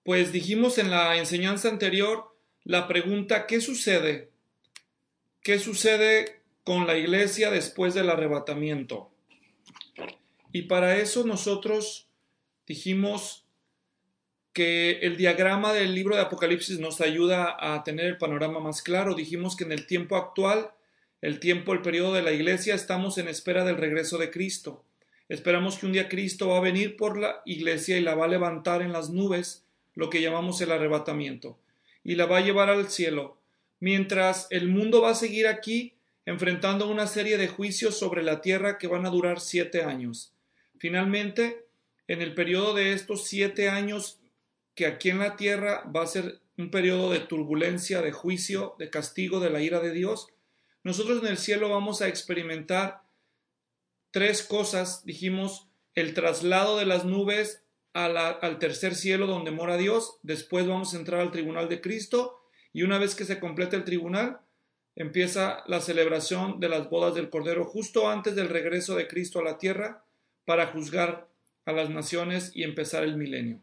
Pues dijimos en la enseñanza anterior la pregunta, ¿qué sucede? ¿Qué sucede con la iglesia después del arrebatamiento? Y para eso nosotros dijimos que el diagrama del libro de Apocalipsis nos ayuda a tener el panorama más claro. Dijimos que en el tiempo actual, el periodo de la iglesia, estamos en espera del regreso de Cristo. Esperamos que un día Cristo va a venir por la iglesia y la va a levantar en las nubes, lo que llamamos el arrebatamiento, y la va a llevar al cielo, mientras el mundo va a seguir aquí enfrentando una serie de juicios sobre la tierra que van a durar 7 años. Finalmente, en el periodo de estos 7 años, que aquí en la tierra va a ser un periodo de turbulencia, de juicio, de castigo, de la ira de Dios, nosotros en el cielo vamos a experimentar tres cosas. Dijimos: el traslado de las nubes al tercer cielo donde mora Dios. Después vamos a entrar al tribunal de Cristo, y una vez que se complete el tribunal, empieza la celebración de las bodas del Cordero justo antes del regreso de Cristo a la tierra para juzgar a las naciones y empezar el milenio.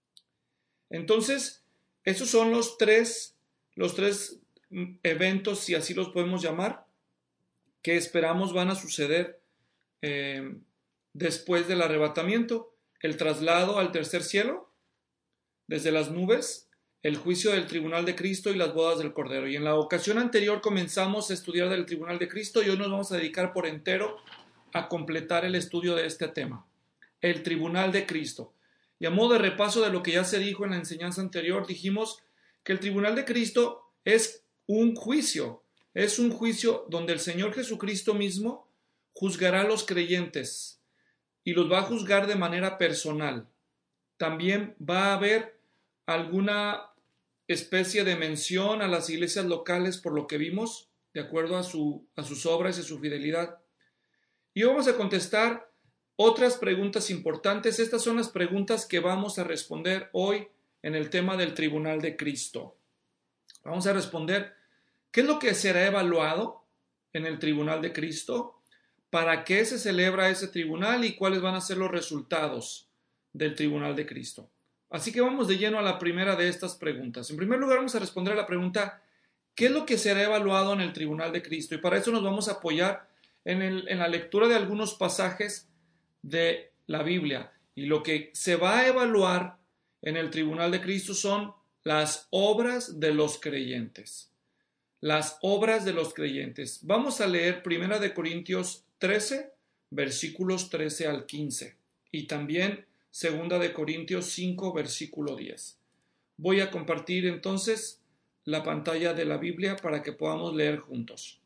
Entonces, esos son los tres eventos, si así los podemos llamar, que esperamos van a suceder eh, después del arrebatamiento: el traslado al tercer cielo desde las nubes, el juicio del tribunal de Cristo y las bodas del Cordero. Y en la ocasión anterior comenzamos a estudiar del tribunal de Cristo, y hoy nos vamos a dedicar por entero a completar el estudio de este tema, el tribunal de Cristo. Y a modo de repaso de lo que ya se dijo en la enseñanza anterior, dijimos que el tribunal de Cristo es un juicio donde el Señor Jesucristo mismo juzgará a los creyentes y los va a juzgar de manera personal. También va a haber alguna especie de mención a las iglesias locales, por lo que vimos, de acuerdo a sus obras y a su fidelidad. Y vamos a contestar otras preguntas importantes. Estas son las preguntas que vamos a responder hoy en el tema del tribunal de Cristo. Vamos a responder: ¿qué es lo que será evaluado en el tribunal de Cristo? ¿Para qué se celebra ese tribunal? ¿Y cuáles van a ser los resultados del tribunal de Cristo? Así que vamos de lleno a la primera de estas preguntas. En primer lugar, vamos a responder a la pregunta: ¿qué es lo que será evaluado en el tribunal de Cristo? Y para eso nos vamos a apoyar en la lectura de algunos pasajes de la Biblia. Y lo que se va a evaluar en el tribunal de Cristo son las obras de los creyentes. Las obras de los creyentes. Vamos a leer 1 Corintios 13, versículos 13 al 15. Y también 2 Corintios 5, versículo 10. Voy a compartir entonces la pantalla de la Biblia para que podamos leer juntos.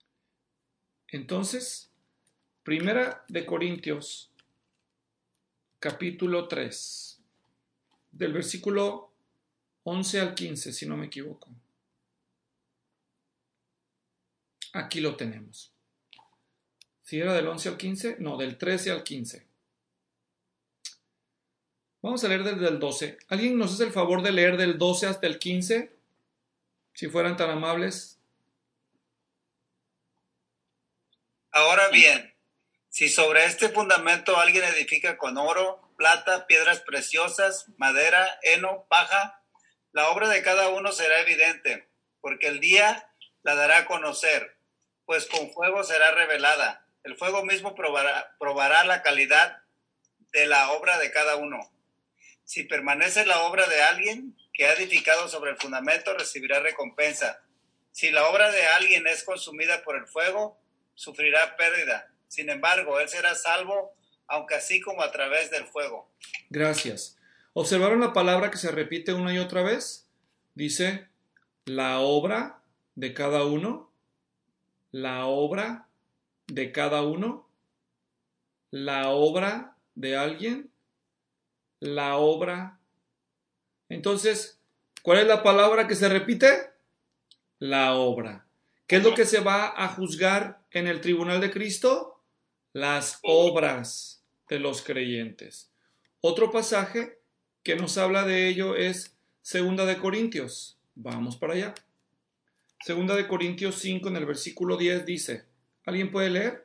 Entonces, 1 Corintios, capítulo 3, del versículo 11 al 15, si no me equivoco. Aquí lo tenemos. ¿Si era del 11 al 15? No, del 13 al 15. Vamos a leer desde el 12. ¿Alguien nos hace el favor de leer del 12 hasta el 15? Si fueran tan amables. Ahora bien, si sobre este fundamento alguien edifica con oro, plata, piedras preciosas, madera, heno, paja, la obra de cada uno será evidente, porque el día la dará a conocer, pues con fuego será revelada. El fuego mismo probará la calidad de la obra de cada uno. Si permanece la obra de alguien que ha edificado sobre el fundamento, recibirá recompensa. Si la obra de alguien es consumida por el fuego, sufrirá pérdida. Sin embargo, él será salvo, aunque así como a través del fuego. Gracias. ¿Observaron la palabra que se repite una y otra vez? Dice: la obra de cada uno, la obra de cada uno, la obra de alguien, la obra. Entonces, ¿cuál es la palabra que se repite? La obra. ¿Qué es lo que se va a juzgar en el tribunal de Cristo? Las obras de los creyentes. Otro pasaje que nos habla de ello es 2 Corintios. Vamos para allá. 2 Corintios 5 en el versículo 10 dice: ¿alguien puede leer?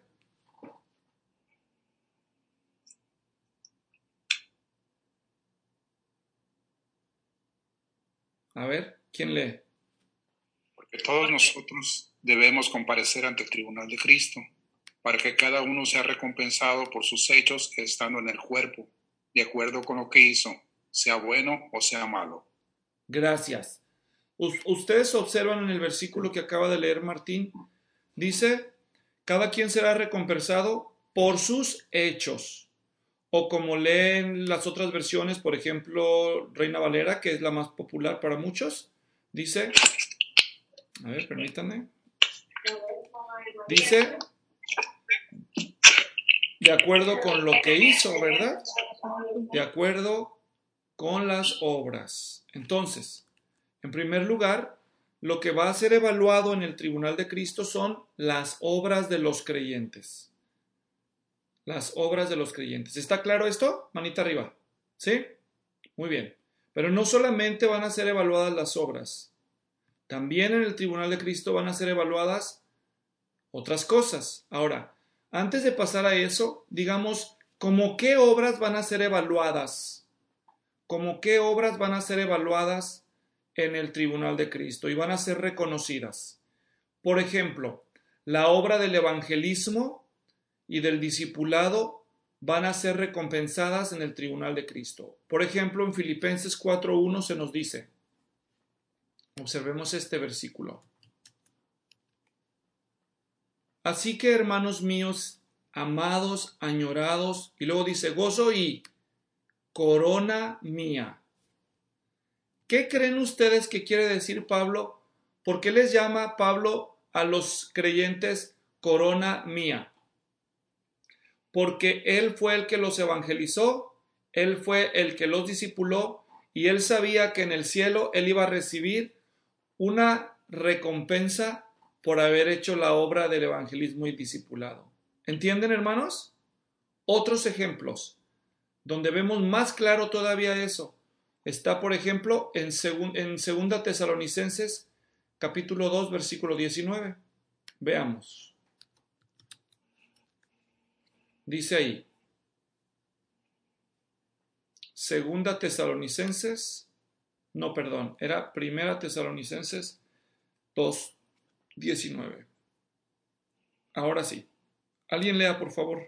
A ver, ¿quién lee? Porque todos nosotros debemos comparecer ante el tribunal de Cristo, para que cada uno sea recompensado por sus hechos estando en el cuerpo, de acuerdo con lo que hizo, sea bueno o sea malo. Gracias. Ustedes observan en el versículo que acaba de leer Martín, dice, cada quien será recompensado por sus hechos. O como leen las otras versiones, por ejemplo, Reina Valera, que es la más popular para muchos, dice, a ver, permítanme, dice, de acuerdo con lo que hizo, ¿verdad? De acuerdo con las obras. Entonces, en primer lugar, lo que va a ser evaluado en el tribunal de Cristo son las obras de los creyentes. Las obras de los creyentes. ¿Está claro esto? Manita arriba. ¿Sí? Muy bien. Pero no solamente van a ser evaluadas las obras. También en el tribunal de Cristo van a ser evaluadas otras cosas. Ahora, antes de pasar a eso, digamos, ¿cómo qué obras van a ser evaluadas? ¿Cómo qué obras van a ser evaluadas en el tribunal de Cristo y van a ser reconocidas? Por ejemplo, la obra del evangelismo y del discipulado van a ser recompensadas en el tribunal de Cristo. Por ejemplo, en Filipenses 4:1 se nos dice, observemos este versículo. Así que, hermanos míos, amados, añorados, y luego dice, gozo y corona mía. ¿Qué creen ustedes que quiere decir Pablo? ¿Por qué les llama Pablo a los creyentes corona mía? Porque él fue el que los evangelizó, él fue el que los discipuló y él sabía que en el cielo él iba a recibir una recompensa por haber hecho la obra del evangelismo y discipulado. ¿Entienden, hermanos? Otros ejemplos donde vemos más claro todavía eso está, por ejemplo, en 2 Tesalonicenses capítulo 2, versículo 19. Veamos. Dice ahí, 2 Tesalonicenses, no, perdón, era 1 Tesalonicenses 2, 19. Ahora sí. Alguien lea, por favor.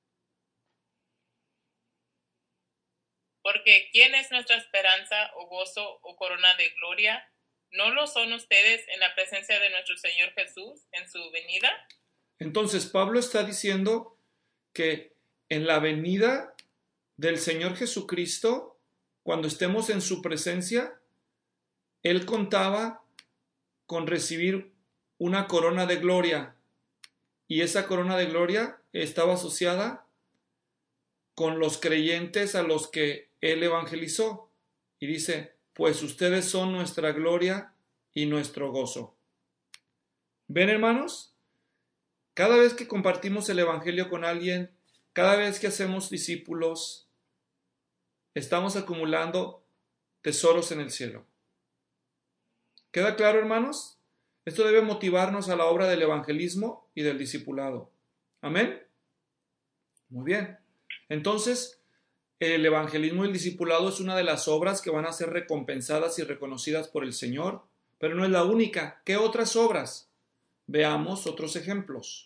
Porque ¿quién es nuestra esperanza o gozo o corona de gloria? ¿No lo son ustedes en la presencia de nuestro Señor Jesús en su venida? Entonces Pablo está diciendo que en la venida del Señor Jesucristo, cuando estemos en su presencia, él contaba con recibir una corona de gloria y esa corona de gloria estaba asociada con los creyentes a los que él evangelizó. Y dice, pues ustedes son nuestra gloria y nuestro gozo. ¿Ven, hermanos? Cada vez que compartimos el evangelio con alguien, cada vez que hacemos discípulos, estamos acumulando tesoros en el cielo. ¿Queda claro, hermanos? Esto debe motivarnos a la obra del evangelismo y del discipulado. ¿Amén? Muy bien. Entonces, el evangelismo y el discipulado es una de las obras que van a ser recompensadas y reconocidas por el Señor, pero no es la única. ¿Qué otras obras? Veamos otros ejemplos.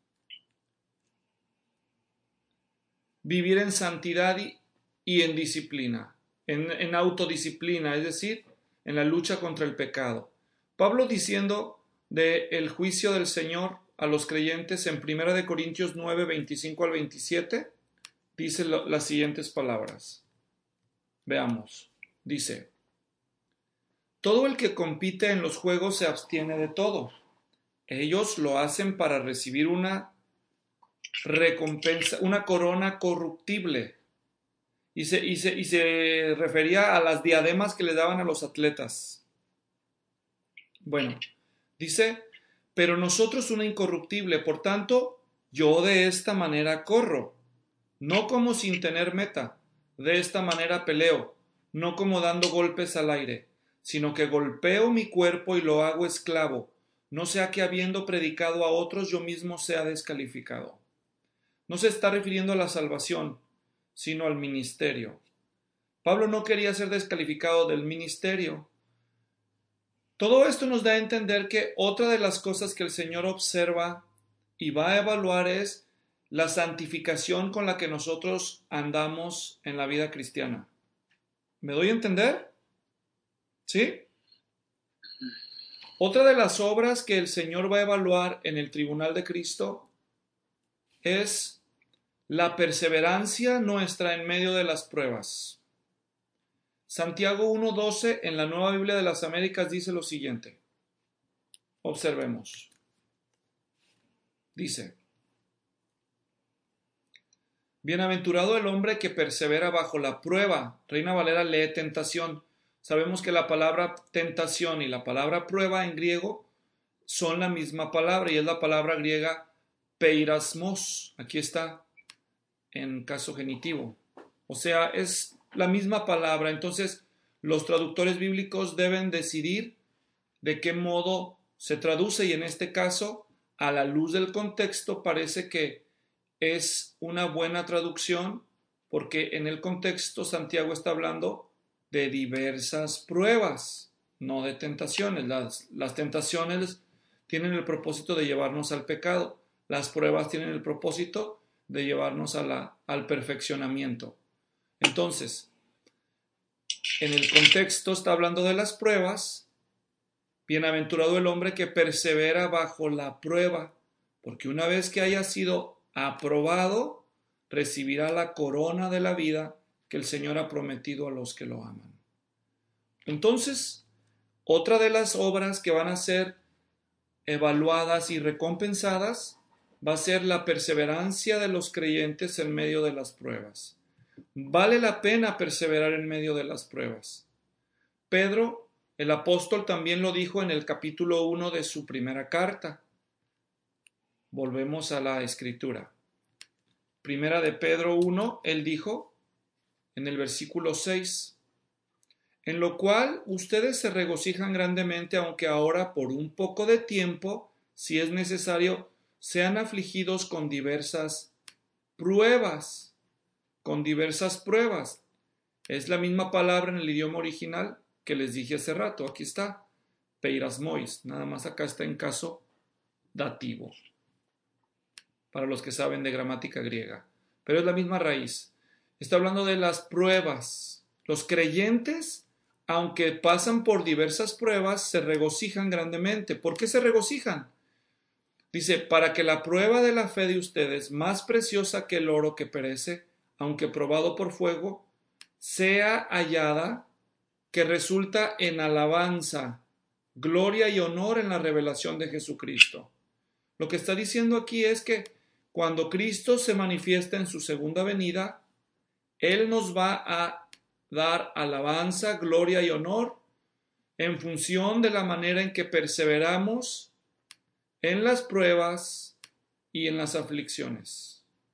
Vivir en santidad y en disciplina, en autodisciplina, es decir, en la lucha contra el pecado. Pablo diciendo del juicio del Señor a los creyentes en 1 Corintios 9, 25 al 27, dice las siguientes palabras. Veamos. Dice, todo el que compite en los juegos se abstiene de todo. Ellos lo hacen para recibir una recompensa, una corona corruptible. Y se refería a las diademas que le daban a los atletas. Bueno, dice, pero nosotros una incorruptible, por tanto, yo de esta manera corro, no como sin tener meta, de esta manera peleo, no como dando golpes al aire, sino que golpeo mi cuerpo y lo hago esclavo, no sea que habiendo predicado a otros yo mismo sea descalificado. No se está refiriendo a la salvación, sino al ministerio. Pablo no quería ser descalificado del ministerio, Todo esto nos da a entender que otra de las cosas que el Señor observa y va a evaluar es la santificación con la que nosotros andamos en la vida cristiana. ¿Me doy a entender? ¿Sí? Otra de las obras que el Señor va a evaluar en el tribunal de Cristo es la perseverancia nuestra en medio de las pruebas. Santiago 1:12 en la Nueva Biblia de las Américas dice lo siguiente. Observemos. Dice: bienaventurado el hombre que persevera bajo la prueba. Reina Valera lee tentación. Sabemos que la palabra tentación y la palabra prueba en griego son la misma palabra y es la palabra griega peirasmos. Aquí está en caso genitivo. O sea, es la misma palabra. Entonces, los traductores bíblicos deben decidir de qué modo se traduce y en este caso, a la luz del contexto, parece que es una buena traducción porque en el contexto Santiago está hablando de diversas pruebas, no de tentaciones. Las tentaciones tienen el propósito de llevarnos al pecado. Las pruebas tienen el propósito de llevarnos al perfeccionamiento. Entonces, en el contexto está hablando de las pruebas. Bienaventurado el hombre que persevera bajo la prueba, porque una vez que haya sido aprobado, recibirá la corona de la vida que el Señor ha prometido a los que lo aman. Entonces, otra de las obras que van a ser evaluadas y recompensadas va a ser la perseverancia de los creyentes en medio de las pruebas. Vale la pena perseverar en medio de las pruebas. Pedro, el apóstol, también lo dijo en el capítulo 1 de su primera carta. Volvemos a la escritura. Primera de Pedro 1, él dijo en el versículo 6, en lo cual ustedes se regocijan grandemente, aunque ahora por un poco de tiempo, si es necesario, sean afligidos con diversas pruebas. Con diversas pruebas. Es la misma palabra en el idioma original que les dije hace rato. Aquí está, peirasmois. Nada más acá está en caso dativo. Para los que saben de gramática griega. Pero es la misma raíz. Está hablando de las pruebas. Los creyentes, aunque pasan por diversas pruebas, se regocijan grandemente. ¿Por qué se regocijan? Dice, para que la prueba de la fe de ustedes, más preciosa que el oro que perece, aunque probado por fuego, sea hallada, que resulta en alabanza, gloria y honor en la revelación de Jesucristo. Lo que está diciendo aquí es que cuando Cristo se manifiesta en su segunda venida, Él nos va a dar alabanza, gloria y honor en función de la manera en que perseveramos en las pruebas y en las aflicciones.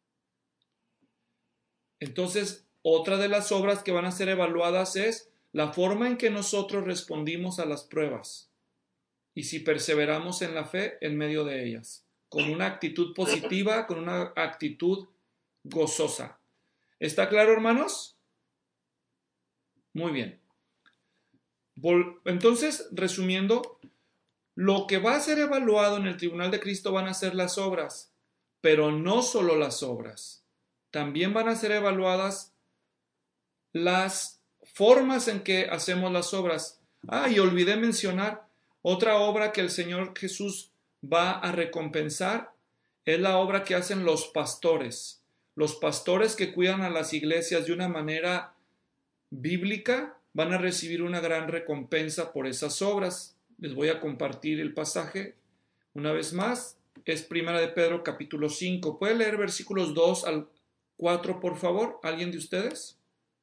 Entonces, otra de las obras que van a ser evaluadas es la forma en que nosotros respondimos a las pruebas y si perseveramos en la fe en medio de ellas, con una actitud positiva, con una actitud gozosa. ¿Está claro, hermanos? Muy bien. Entonces, resumiendo, lo que va a ser evaluado en el tribunal de Cristo van a ser las obras, pero no solo las obras. También van a ser evaluadas las formas en que hacemos las obras. Y olvidé mencionar otra obra que el Señor Jesús va a recompensar, es la obra que hacen los pastores. Los pastores que cuidan a las iglesias de una manera bíblica van a recibir una gran recompensa por esas obras. Les voy a compartir el pasaje una vez más. Es Primera de Pedro capítulo 5. ¿Puede leer versículos 2 al 4, por favor? ¿Alguien de ustedes?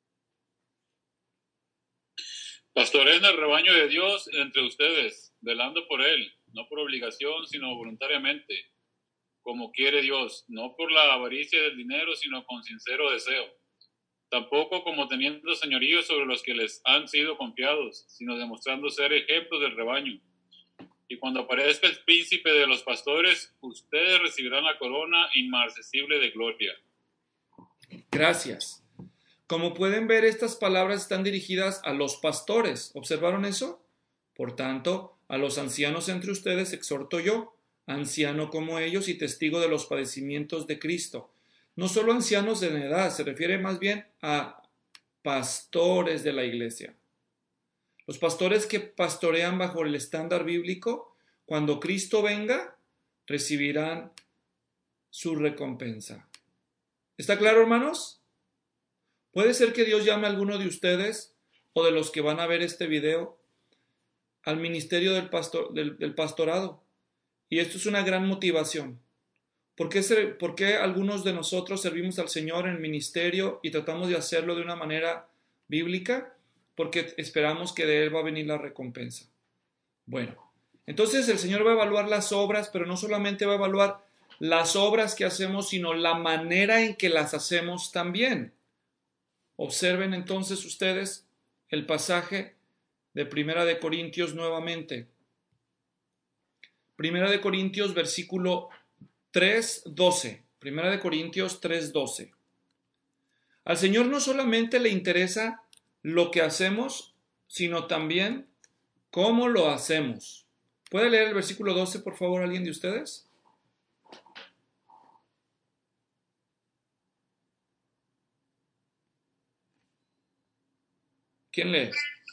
Pastoreen el rebaño de Dios entre ustedes, velando por él, no por obligación, sino voluntariamente, como quiere Dios, no por la avaricia del dinero, sino con sincero deseo. Tampoco como teniendo señorío sobre los que les han sido confiados, sino demostrando ser ejemplos del rebaño. Y cuando aparezca el príncipe de los pastores, ustedes recibirán la corona inmarcesible de gloria. Gracias. Como pueden ver, estas palabras están dirigidas a los pastores. ¿Observaron eso? Por tanto, A los ancianos entre ustedes exhorto yo, anciano como ellos y testigo de los padecimientos de Cristo. No solo ancianos en edad, se refiere más bien a pastores de la iglesia. Los pastores que pastorean bajo el estándar bíblico, cuando Cristo venga, recibirán su recompensa. ¿Está claro, hermanos? Puede ser que Dios llame a alguno de ustedes o de los que van a ver este video al ministerio del pastorado. Y esto es una gran motivación. ¿Por qué algunos de nosotros servimos al Señor en ministerio y tratamos de hacerlo de una manera bíblica? Porque esperamos que de Él va a venir la recompensa. Bueno, entonces el Señor va a evaluar las obras, pero no solamente va a evaluar las obras que hacemos, sino la manera en que las hacemos también. Observen entonces ustedes el pasaje de Primera de Corintios nuevamente. Primera de Corintios, versículo 3:12. Primera de Corintios 3:12. Al Señor no solamente le interesa lo que hacemos, sino también cómo lo hacemos. ¿Puede leer el versículo 12, por favor, alguien de ustedes? ¿Quién lee?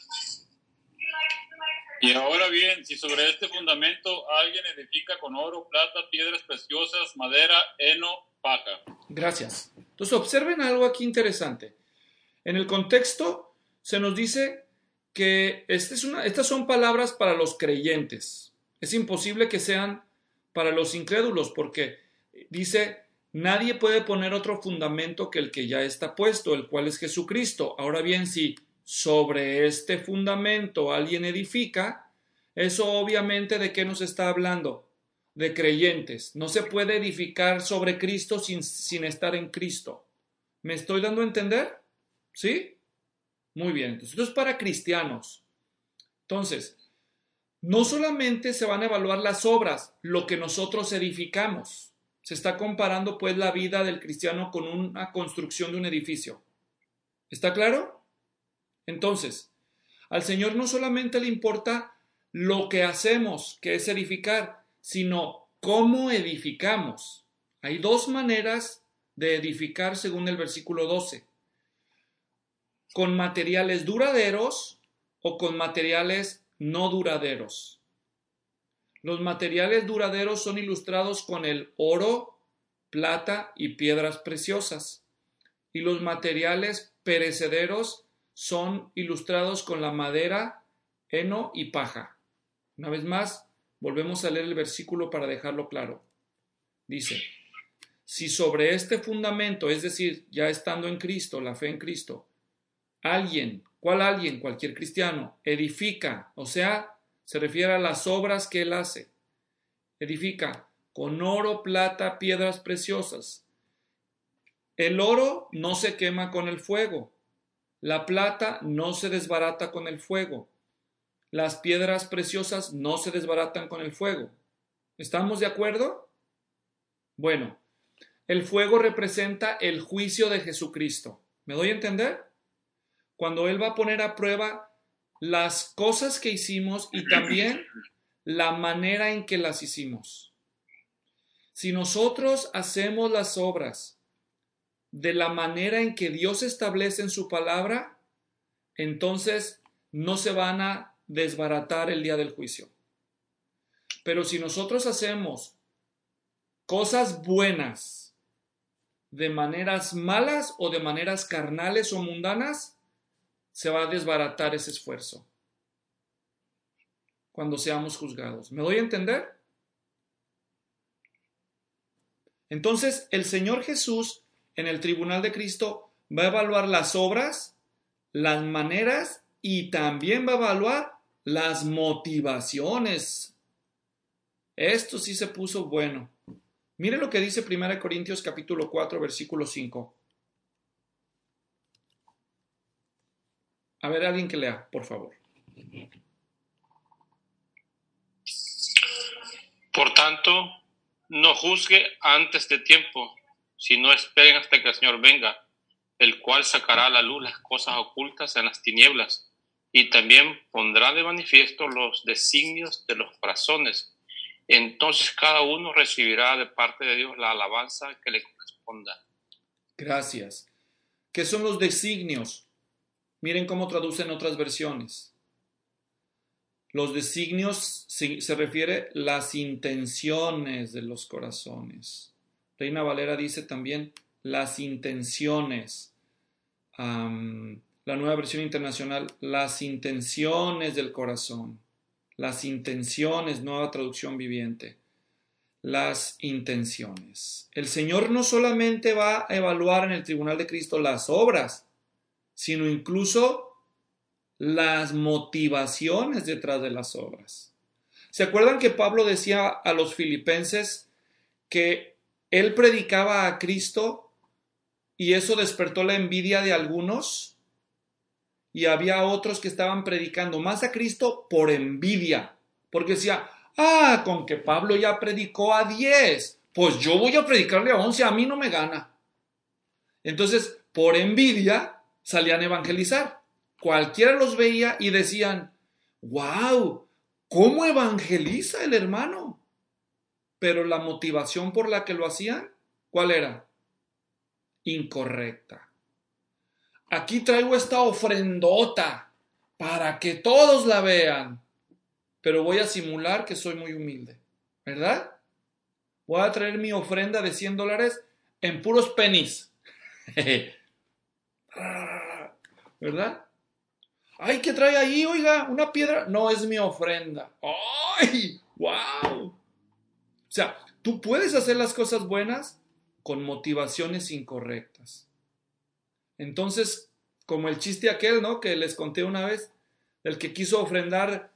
Y ahora bien, si sobre este fundamento alguien edifica con oro, plata, piedras preciosas, madera, heno, paja. Gracias. Entonces observen algo aquí interesante. En el contexto se nos dice que estas son palabras para los creyentes. Es imposible que sean para los incrédulos porque dice, nadie puede poner otro fundamento que el que ya está puesto, el cual es Jesucristo. Ahora bien, si sobre este fundamento alguien edifica, eso obviamente ¿de qué nos está hablando? De creyentes. No se puede edificar sobre Cristo sin estar en Cristo. ¿Me estoy dando a entender? ¿Sí? Muy bien. Entonces, esto es para cristianos. Entonces, no solamente se van a evaluar las obras, lo que nosotros edificamos. Se está comparando pues la vida del cristiano con una construcción de un edificio. ¿Está claro? Entonces, al Señor no solamente le importa lo que hacemos, que es edificar, sino cómo edificamos. Hay dos maneras de edificar según el versículo 12. Con materiales duraderos o con materiales no duraderos. Los materiales duraderos son ilustrados con el oro, plata y piedras preciosas. Y los materiales perecederos son ilustrados con la madera, heno y paja. Una vez más, volvemos a leer el versículo para dejarlo claro. Dice, si sobre este fundamento, es decir, ya estando en Cristo, la fe en Cristo, cualquier cristiano, edifica, o sea, se refiere a las obras que él hace, edifica con oro, plata, piedras preciosas. El oro no se quema con el fuego. La plata no se desbarata con el fuego. Las piedras preciosas no se desbaratan con el fuego. ¿Estamos de acuerdo? Bueno, el fuego representa el juicio de Jesucristo. ¿Me doy a entender? Cuando Él va a poner a prueba las cosas que hicimos y también la manera en que las hicimos. Si nosotros hacemos las obras de la manera en que Dios establece en su palabra, entonces no se van a desbaratar el día del juicio. Pero si nosotros hacemos cosas buenas de maneras malas o de maneras carnales o mundanas, se va a desbaratar ese esfuerzo cuando seamos juzgados. ¿Me doy a entender? Entonces, el Señor Jesús en el tribunal de Cristo va a evaluar las obras, las maneras y también va a evaluar las motivaciones. Esto sí se puso bueno. Mire lo que dice 1 Corintios capítulo 4, versículo 5. A ver, alguien que lea, por favor. Por tanto, no juzgue antes de tiempo, sino esperen hasta que el Señor venga, el cual sacará a la luz las cosas ocultas en las tinieblas y también pondrá de manifiesto los designios de los corazones. Entonces cada uno recibirá de parte de Dios la alabanza que le corresponda. Gracias. ¿Qué son los designios? Miren cómo traducen otras versiones. Los designios se refiere a las intenciones de los corazones. Reina Valera dice también las intenciones. La Nueva Versión Internacional, las intenciones del corazón. Las intenciones, Nueva Traducción Viviente. Las intenciones. El Señor no solamente va a evaluar en el tribunal de Cristo las obras, sino incluso las motivaciones detrás de las obras. ¿Se acuerdan que Pablo decía a los filipenses que él predicaba a Cristo y eso despertó la envidia de algunos? Y había otros que estaban predicando más a Cristo por envidia, porque decía, con que Pablo ya predicó a 10, pues yo voy a predicarle a 11, a mí no me gana. Entonces, por envidia, salían a evangelizar. Cualquiera los veía y decían, wow, ¿cómo evangeliza el hermano? Pero la motivación por la que lo hacían, ¿cuál era? Incorrecta. Aquí traigo esta ofrendota para que todos la vean, pero voy a simular que soy muy humilde, ¿verdad? Voy a traer mi ofrenda de $100 en puros pennies, ¿verdad? ¡Ay, qué trae ahí, oiga! ¿Una piedra? No, es mi ofrenda. ¡Ay! ¡Wow! O sea, tú puedes hacer las cosas buenas con motivaciones incorrectas. Entonces, como el chiste aquel, ¿no? Que les conté una vez, el que quiso ofrendar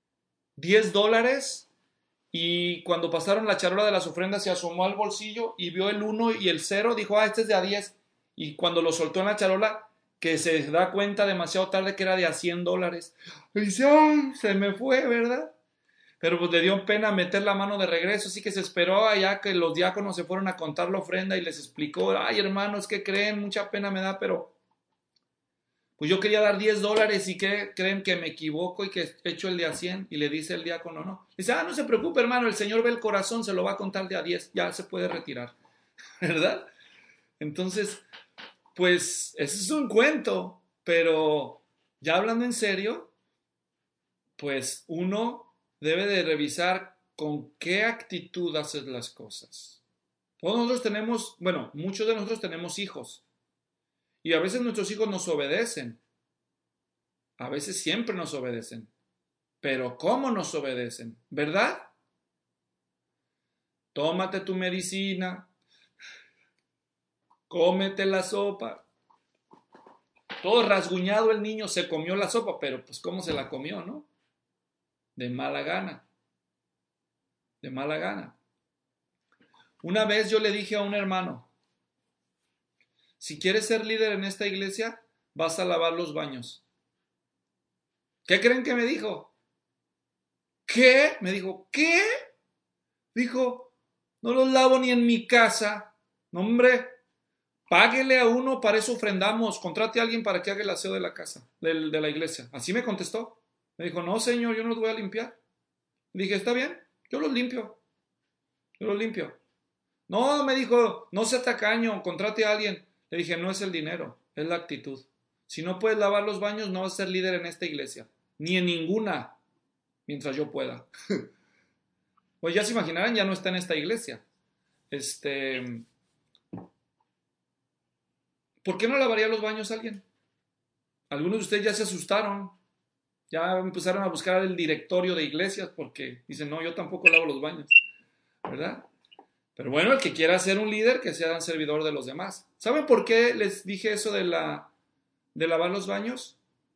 $10 y cuando pasaron la charola de las ofrendas se asomó al bolsillo y vio el 1 y el 0, dijo, este es de a 10. Y cuando lo soltó en la charola, que se da cuenta demasiado tarde que era de a $100. Y dice, ¡ay! Se me fue, ¿verdad? Pero pues le dio pena meter la mano de regreso, así que se esperó allá que los diáconos se fueron a contar la ofrenda y les explicó, ay hermanos, ¿qué creen? Mucha pena me da, pero pues yo quería dar $10 y ¿qué creen? Que me equivoco y que he hecho el de a 100. Y le dice el diácono, no. Dice, no se preocupe hermano, el Señor ve el corazón, se lo va a contar de a 10, ya se puede retirar, ¿verdad? Entonces, pues ese es un cuento, pero ya hablando en serio, pues uno debe de revisar con qué actitud haces las cosas. Todos nosotros tenemos, muchos de nosotros tenemos hijos. Y a veces nuestros hijos nos obedecen. A veces siempre nos obedecen. Pero ¿cómo nos obedecen? ¿Verdad? Tómate tu medicina. Cómete la sopa. Todo rasguñado el niño se comió la sopa, pero pues ¿cómo se la comió, no? De mala gana. De mala gana. Una vez yo le dije a un hermano, si quieres ser líder en esta iglesia, vas a lavar los baños. ¿Qué creen que me dijo? ¿Qué? Me dijo, ¿qué? Dijo, no los lavo ni en mi casa. No, hombre, páguele a uno, para eso ofrendamos. Contrate a alguien para que haga el aseo de la casa, de la iglesia. Así me contestó. Me dijo, no señor, yo no los voy a limpiar. Le dije, está bien, yo los limpio. Yo los limpio. No, me dijo, no sea tacaño, contrate a alguien. Le dije, no es el dinero, es la actitud. Si no puedes lavar los baños, no vas a ser líder en esta iglesia. Ni en ninguna, mientras yo pueda. Pues ya se imaginarán, ya no está en esta iglesia. ¿Por qué no lavaría los baños alguien? Algunos de ustedes ya se asustaron. Ya empezaron a buscar el directorio de iglesias porque dicen, no, yo tampoco lavo los baños. ¿Verdad? Pero bueno, el que quiera ser un líder, que sea un servidor de los demás. ¿Saben por qué les dije eso de lavar los baños?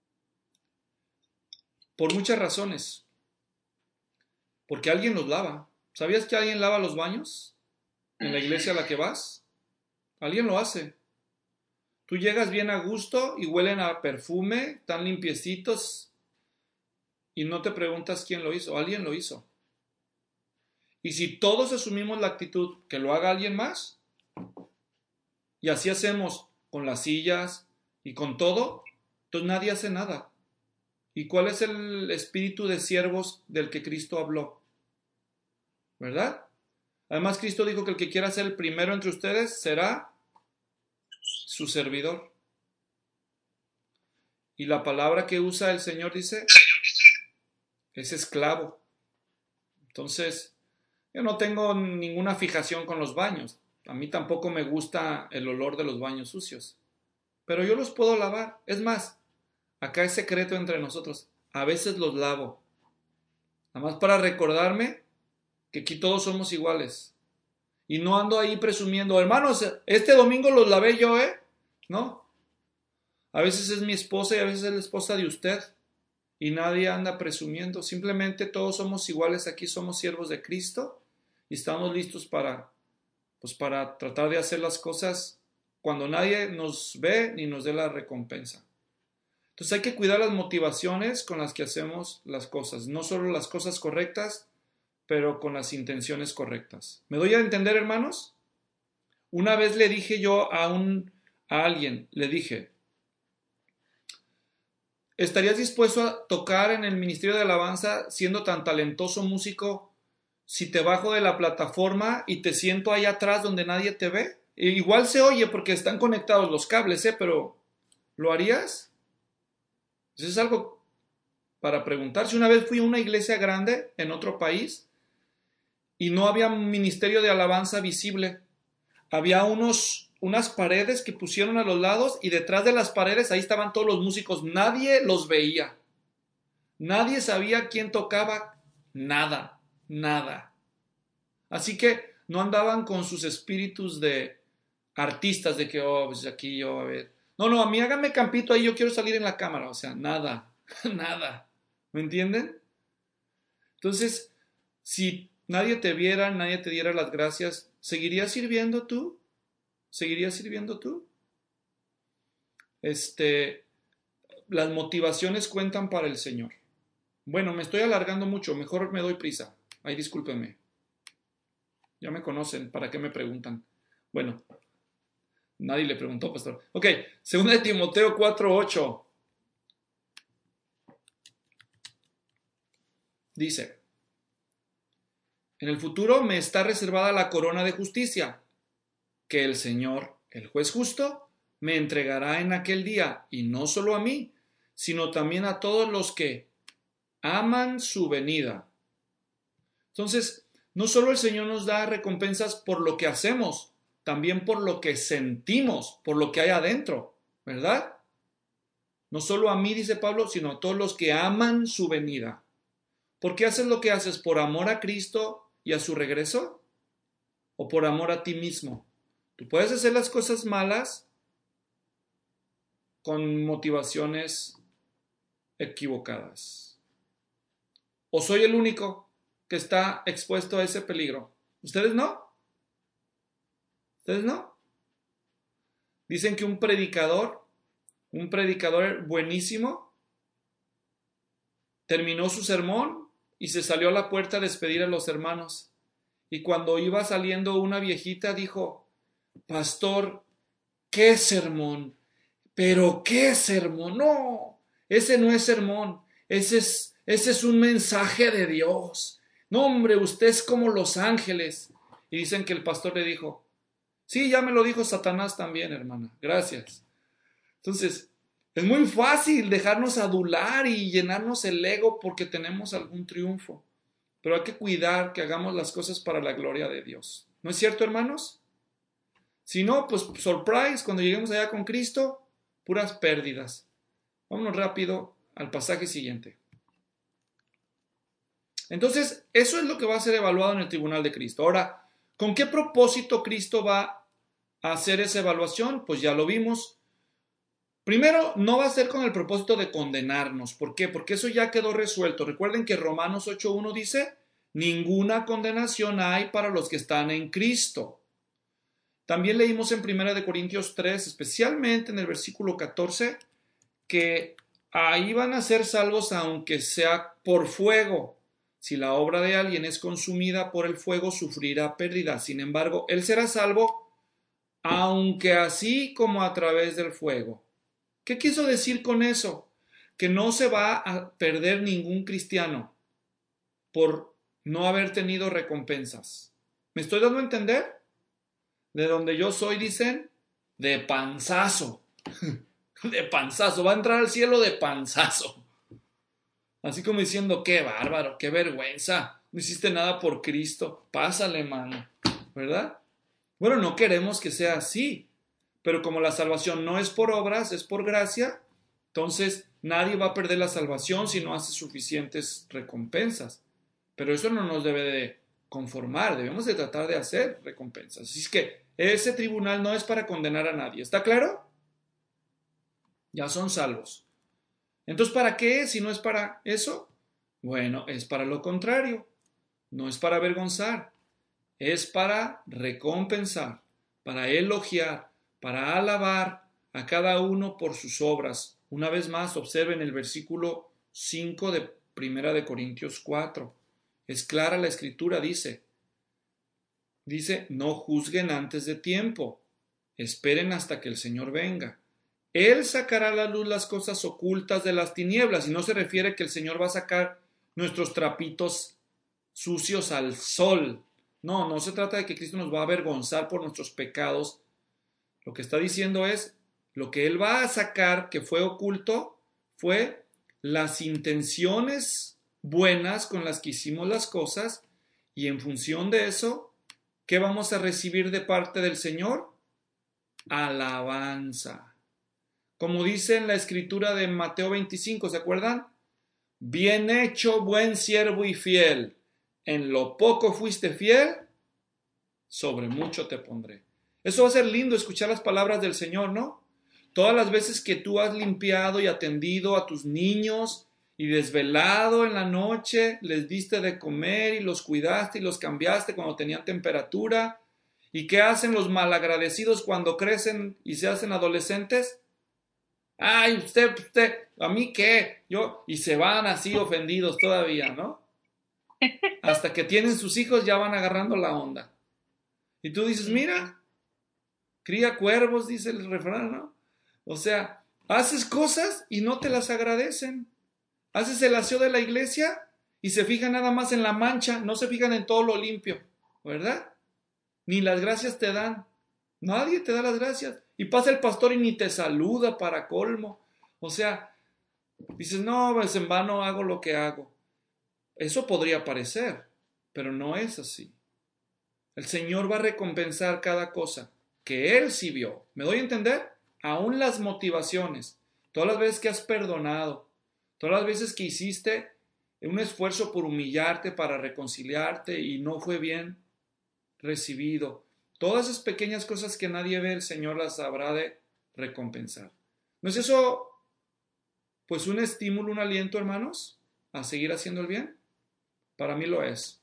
Por muchas razones. Porque alguien los lava. ¿Sabías que alguien lava los baños en la iglesia a la que vas? Alguien lo hace. Tú llegas bien a gusto y huelen a perfume, tan limpiecitos, y no te preguntas quién lo hizo. Alguien lo hizo. Y si todos asumimos la actitud que lo haga alguien más, y así hacemos con las sillas y con todo, entonces nadie hace nada. ¿Y cuál es el espíritu de siervos del que Cristo habló? ¿Verdad? Además, Cristo dijo que el que quiera ser el primero entre ustedes será su servidor. Y la palabra que usa el Señor dice, es esclavo. Entonces, yo no tengo ninguna fijación con los baños. A mí tampoco me gusta el olor de los baños sucios. Pero yo los puedo lavar. Es más, acá es secreto entre nosotros. A veces los lavo. Nada más para recordarme que aquí todos somos iguales. Y no ando ahí presumiendo, hermanos, este domingo los lavé yo, ¿no? A veces es mi esposa y a veces es la esposa de usted. Y nadie anda presumiendo. Simplemente todos somos iguales. Aquí somos siervos de Cristo. Y estamos listos para tratar de hacer las cosas cuando nadie nos ve ni nos dé la recompensa. Entonces hay que cuidar las motivaciones con las que hacemos las cosas. No solo las cosas correctas, pero con las intenciones correctas. ¿Me doy a entender, hermanos? Una vez le dije yo a alguien, le dije, ¿estarías dispuesto a tocar en el ministerio de alabanza siendo tan talentoso músico si te bajo de la plataforma y te siento ahí atrás donde nadie te ve? Igual se oye porque están conectados los cables, pero ¿lo harías? Eso es algo para preguntarse. Una vez fui a una iglesia grande en otro país y no había un ministerio de alabanza visible. Había unas paredes que pusieron a los lados y detrás de las paredes ahí estaban todos los músicos. Nadie los veía. Nadie sabía quién tocaba. Nada. Así que no andaban con sus espíritus de artistas de que, pues aquí yo, a ver. No, a mí háganme campito ahí, yo quiero salir en la cámara. O sea, nada. ¿Me entienden? Entonces, si nadie te viera, nadie te diera las gracias, ¿seguirías sirviendo tú? ¿Seguirías sirviendo tú? Las motivaciones cuentan para el Señor. Bueno, me estoy alargando mucho, mejor me doy prisa. Ay, discúlpenme. Ya me conocen, ¿para qué me preguntan? Bueno, nadie le preguntó, pastor. Ok, 2 de Timoteo 4:8. Dice, en el futuro me está reservada la corona de justicia, que el Señor, el juez justo, me entregará en aquel día, y no solo a mí, sino también a todos los que aman su venida. Entonces, no solo el Señor nos da recompensas por lo que hacemos, también por lo que sentimos, por lo que hay adentro, ¿verdad? No solo a mí, dice Pablo, sino a todos los que aman su venida. ¿Por qué haces lo que haces? ¿Por amor a Cristo y a su regreso? ¿O por amor a ti mismo? Tú puedes hacer las cosas malas con motivaciones equivocadas. ¿O soy el único que está expuesto a ese peligro? ¿Ustedes no? ¿Ustedes no? Dicen que un predicador buenísimo, terminó su sermón y se salió a la puerta a despedir a los hermanos. Y cuando iba saliendo una viejita dijo, pastor, qué sermón, pero qué sermón. No, ese no es sermón, ese es un mensaje de Dios. No, hombre, usted es como los ángeles. Y dicen que el pastor le dijo, sí, ya me lo dijo Satanás también, hermana, gracias. Entonces, es muy fácil dejarnos adular y llenarnos el ego porque tenemos algún triunfo. Pero hay que cuidar que hagamos las cosas para la gloria de Dios. ¿No es cierto, hermanos? Si no, pues surprise, cuando lleguemos allá con Cristo, puras pérdidas. Vámonos rápido al pasaje siguiente. Entonces, eso es lo que va a ser evaluado en el tribunal de Cristo. Ahora, ¿con qué propósito Cristo va a hacer esa evaluación? Pues ya lo vimos. Primero, no va a ser con el propósito de condenarnos. ¿Por qué? Porque eso ya quedó resuelto. Recuerden que Romanos 8:1 dice, ninguna condenación hay para los que están en Cristo. También leímos en 1 Corintios 3, especialmente en el versículo 14, que ahí van a ser salvos aunque sea por fuego. Si la obra de alguien es consumida por el fuego, sufrirá pérdida. Sin embargo, él será salvo aunque así como a través del fuego. ¿Qué quiso decir con eso? que no se va a perder ningún cristiano por no haber tenido recompensas. ¿Me estoy dando a entender? De donde yo soy, dicen, de panzazo. De panzazo. Va a entrar al cielo de panzazo. Así como diciendo, qué bárbaro, qué vergüenza. No hiciste nada por Cristo. Pásale, mano. ¿Verdad? Bueno, no queremos que sea así. Pero como la salvación no es por obras, es por gracia, entonces nadie va a perder la salvación si no hace suficientes recompensas. Pero eso no nos debe de conformar, debemos de tratar de hacer recompensas. Así es que ese tribunal no es para condenar a nadie. ¿Está claro? Ya son salvos. Entonces, ¿para qué si no es para eso? Bueno, es para lo contrario. No es para avergonzar. Es para recompensar, para elogiar, para alabar a cada uno por sus obras. Una vez más, observen el versículo 5 de 1 Corintios 4. Es clara la escritura, dice, no juzguen antes de tiempo, esperen hasta que el Señor venga. Él sacará a la luz las cosas ocultas de las tinieblas, y no se refiere que el Señor va a sacar nuestros trapitos sucios al sol. No, no se trata de que Cristo nos va a avergonzar por nuestros pecados. Lo que está diciendo es, lo que Él va a sacar que fue oculto fue las intenciones buenas con las que hicimos las cosas, y en función de eso, ¿qué vamos a recibir de parte del Señor? Alabanza. Como dice en la escritura de Mateo 25, ¿se acuerdan? Bien hecho, buen siervo y fiel. En lo poco fuiste fiel, sobre mucho te pondré. Eso va a ser lindo escuchar las palabras del Señor, ¿no? Todas las veces que tú has limpiado y atendido a tus niños y desvelado en la noche, les diste de comer y los cuidaste y los cambiaste cuando tenían temperatura. ¿Y qué hacen los malagradecidos cuando crecen y se hacen adolescentes? Ay, usted, ¿a mí qué? Y se van así ofendidos todavía, ¿no? Hasta que tienen sus hijos ya van agarrando la onda. Y tú dices, mira, cría cuervos, dice el refrán, ¿no? O sea, haces cosas y no te las agradecen. Haces el aseo de la iglesia y se fijan nada más en la mancha, no se fijan en todo lo limpio, ¿verdad? Ni las gracias te dan. Nadie te da las gracias. Y pasa el pastor y ni te saluda para colmo. O sea, dices, no, pues en vano hago lo que hago. Eso podría parecer, pero no es así. El Señor va a recompensar cada cosa que Él sí vio. ¿Me doy a entender? Aún las motivaciones, todas las veces que has perdonado, todas las veces que hiciste un esfuerzo por humillarte para reconciliarte y no fue bien recibido. Todas esas pequeñas cosas que nadie ve, el Señor las habrá de recompensar. ¿No es eso, pues, un estímulo, un aliento, hermanos, a seguir haciendo el bien? Para mí lo es.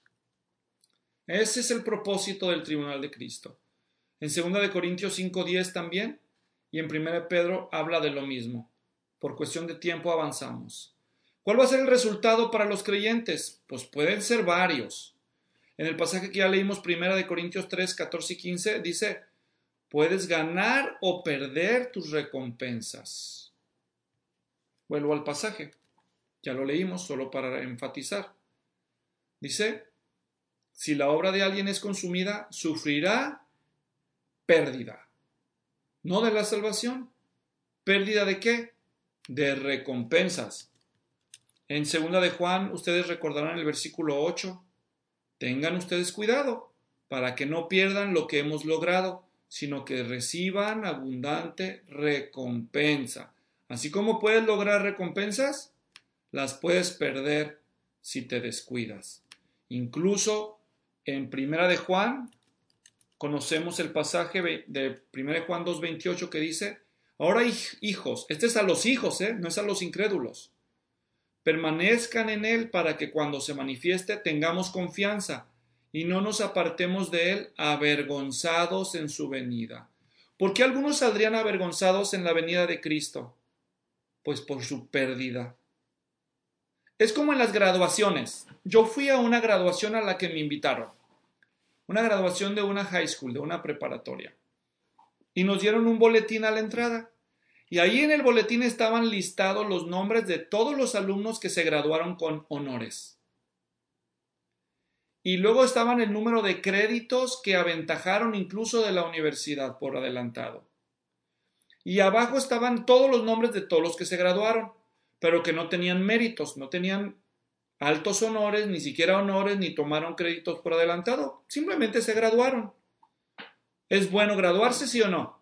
Ese es el propósito del tribunal de Cristo. En 2 Corintios 5:10 también, y en 1 Pedro habla de lo mismo. Por cuestión de tiempo avanzamos. ¿Cuál va a ser el resultado para los creyentes? Pues pueden ser varios. En el pasaje que ya leímos, 1 Corintios 3, 14 y 15, dice, puedes ganar o perder tus recompensas. Vuelvo al pasaje. Ya lo leímos, solo para enfatizar. Dice, si la obra de alguien es consumida, sufrirá pérdida. No de la salvación. ¿Pérdida de qué? De recompensas. En 2 de Juan, ustedes recordarán el versículo 8. Tengan ustedes cuidado para que no pierdan lo que hemos logrado, sino que reciban abundante recompensa. Así como puedes lograr recompensas, las puedes perder si te descuidas. Incluso en 1 de Juan, conocemos el pasaje de 1 de Juan 2:28 que dice, ahora hijos, este es a los hijos, no es a los incrédulos, permanezcan en él para que cuando se manifieste tengamos confianza y no nos apartemos de él avergonzados en su venida. ¿Por qué algunos saldrían avergonzados en la venida de Cristo? Pues por su pérdida. Es como en las graduaciones. Yo fui a una graduación a la que me invitaron. Una graduación de una high school, de una preparatoria. Y nos dieron un boletín a la entrada. Y ahí en el boletín estaban listados los nombres de todos los alumnos que se graduaron con honores. Y luego estaban el número de créditos que aventajaron incluso de la universidad por adelantado. Y abajo estaban todos los nombres de todos los que se graduaron, pero que no tenían méritos, no tenían altos honores, ni siquiera honores, ni tomaron créditos por adelantado. Simplemente se graduaron. ¿Es bueno graduarse, sí o no?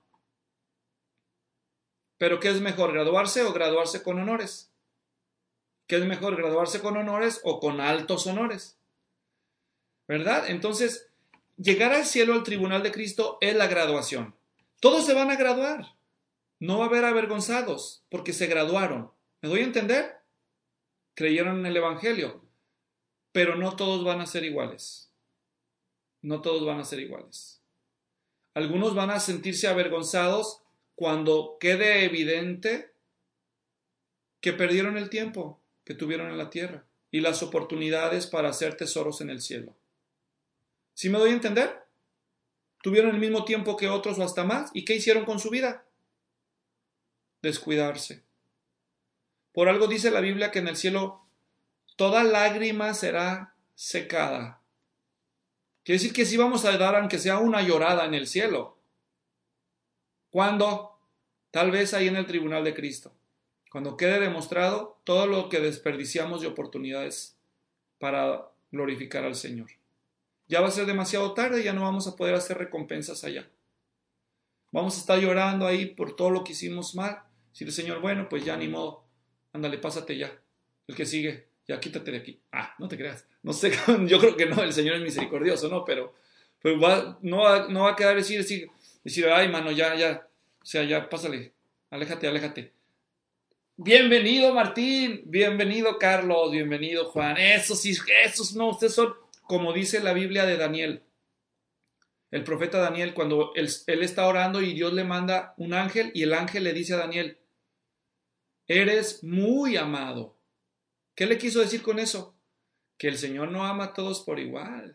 ¿Pero qué es mejor, graduarse o graduarse con honores? ¿Qué es mejor, graduarse con honores o con altos honores? ¿Verdad? Entonces, llegar al cielo, al tribunal de Cristo, es la graduación. Todos se van a graduar. No va a haber avergonzados porque se graduaron. ¿Me doy a entender? Creyeron en el Evangelio. Pero no todos van a ser iguales. No todos van a ser iguales. Algunos van a sentirse avergonzados cuando quede evidente que perdieron el tiempo que tuvieron en la tierra y las oportunidades para hacer tesoros en el cielo. ¿Sí me doy a entender? Tuvieron el mismo tiempo que otros o hasta más. ¿Y qué hicieron con su vida? Descuidarse. Por algo dice la Biblia que en el cielo toda lágrima será secada. Quiere decir que sí vamos a dar aunque sea una llorada en el cielo. ¿Cuándo? Tal vez ahí en el tribunal de Cristo. Cuando quede demostrado todo lo que desperdiciamos de oportunidades para glorificar al Señor. Ya va a ser demasiado tarde y ya no vamos a poder hacer recompensas allá. Vamos a estar llorando ahí por todo lo que hicimos mal. Decirle, Señor, bueno, pues ya ni modo. Ándale, pásate ya. El que sigue, ya quítate de aquí. No te creas. No sé, yo creo que no, el Señor es misericordioso, ¿no? Pero no va a quedar decir, ay, mano, ya. O sea, ya pásale. Aléjate. Bienvenido, Martín. Bienvenido, Carlos. Bienvenido, Juan. Esos no, ustedes son, como dice la Biblia de Daniel. El profeta Daniel, cuando él está orando y Dios le manda un ángel y el ángel le dice a Daniel, eres muy amado. ¿Qué le quiso decir con eso? Que el Señor no ama a todos por igual.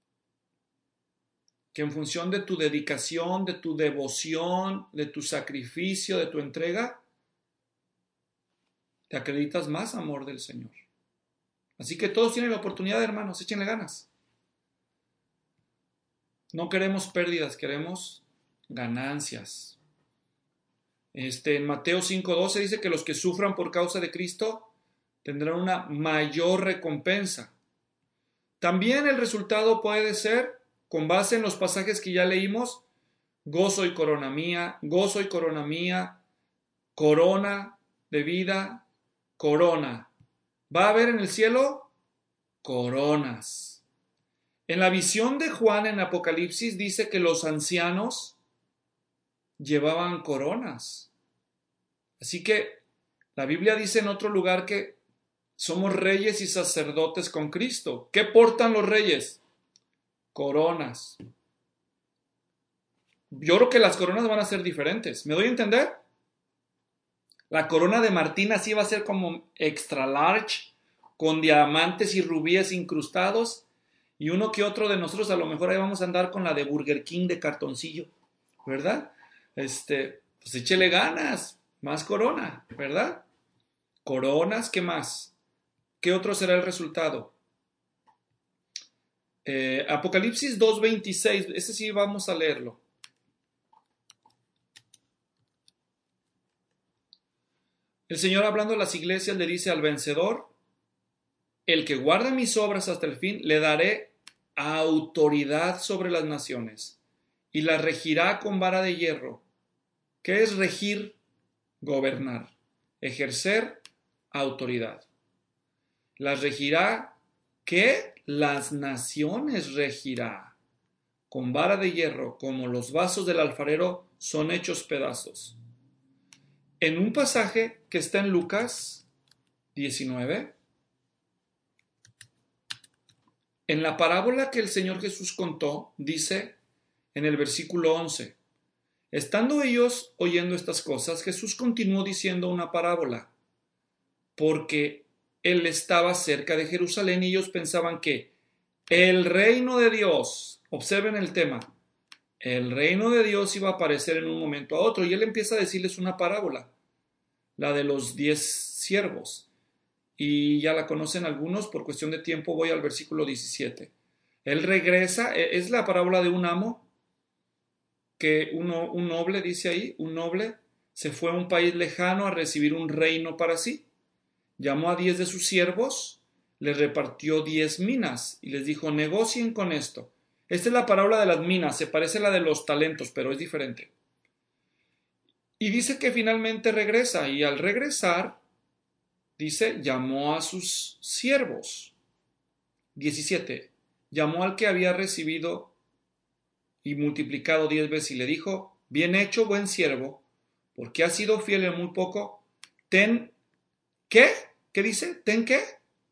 Que en función de tu dedicación, de tu devoción, de tu sacrificio, de tu entrega, te acreditas más amor del Señor. Así que todos tienen la oportunidad, hermanos, échenle ganas. No queremos pérdidas, queremos ganancias. En Mateo 5:12 dice que los que sufran por causa de Cristo tendrán una mayor recompensa. También el resultado puede ser, con base en los pasajes que ya leímos, gozo y corona mía, corona de vida, corona. ¿Va a haber en el cielo? Coronas. En la visión de Juan en Apocalipsis dice que los ancianos llevaban coronas. Así que la Biblia dice en otro lugar que somos reyes y sacerdotes con Cristo. ¿Qué portan los reyes? Coronas. Yo creo que las coronas van a ser diferentes. ¿Me doy a entender? La corona de Martín así va a ser como extra large, con diamantes y rubíes incrustados. Y uno que otro de nosotros a lo mejor ahí vamos a andar con la de Burger King de cartoncillo, ¿verdad? Pues échele ganas, más corona, ¿verdad? Coronas, ¿qué más? ¿Qué otro será el resultado? Apocalipsis 2:26, ese sí vamos a leerlo. El Señor hablando a las iglesias le dice al vencedor, el que guarda mis obras hasta el fin, le daré autoridad sobre las naciones y las regirá con vara de hierro. ¿Qué es regir? Gobernar, ejercer autoridad. Las regirá, ¿qué? Las naciones regirá. Con vara de hierro, como los vasos del alfarero son hechos pedazos. En un pasaje que está en Lucas 19, en la parábola que el Señor Jesús contó, dice en el versículo 11, estando ellos oyendo estas cosas, Jesús continuó diciendo una parábola, porque Él estaba cerca de Jerusalén y ellos pensaban que el reino de Dios, observen el tema, el reino de Dios iba a aparecer en un momento a otro y Él empieza a decirles una parábola. la de los 10 siervos. Y ya la conocen algunos, por cuestión de tiempo voy al versículo 17. Él regresa, es la parábola de un amo, que un noble, dice ahí, un noble se fue a un país lejano a recibir un reino para sí. Llamó a 10 de sus siervos, les repartió 10 minas y les dijo, negocien con esto. Esta es la parábola de las minas, se parece a la de los talentos, pero es diferente. Y dice que finalmente regresa, y al regresar, dice, llamó a sus siervos. 17. Llamó al que había recibido y multiplicado 10 veces y le dijo, bien hecho, buen siervo, porque has sido fiel en muy poco, ten, ¿qué? ¿Qué dice? ¿Ten qué?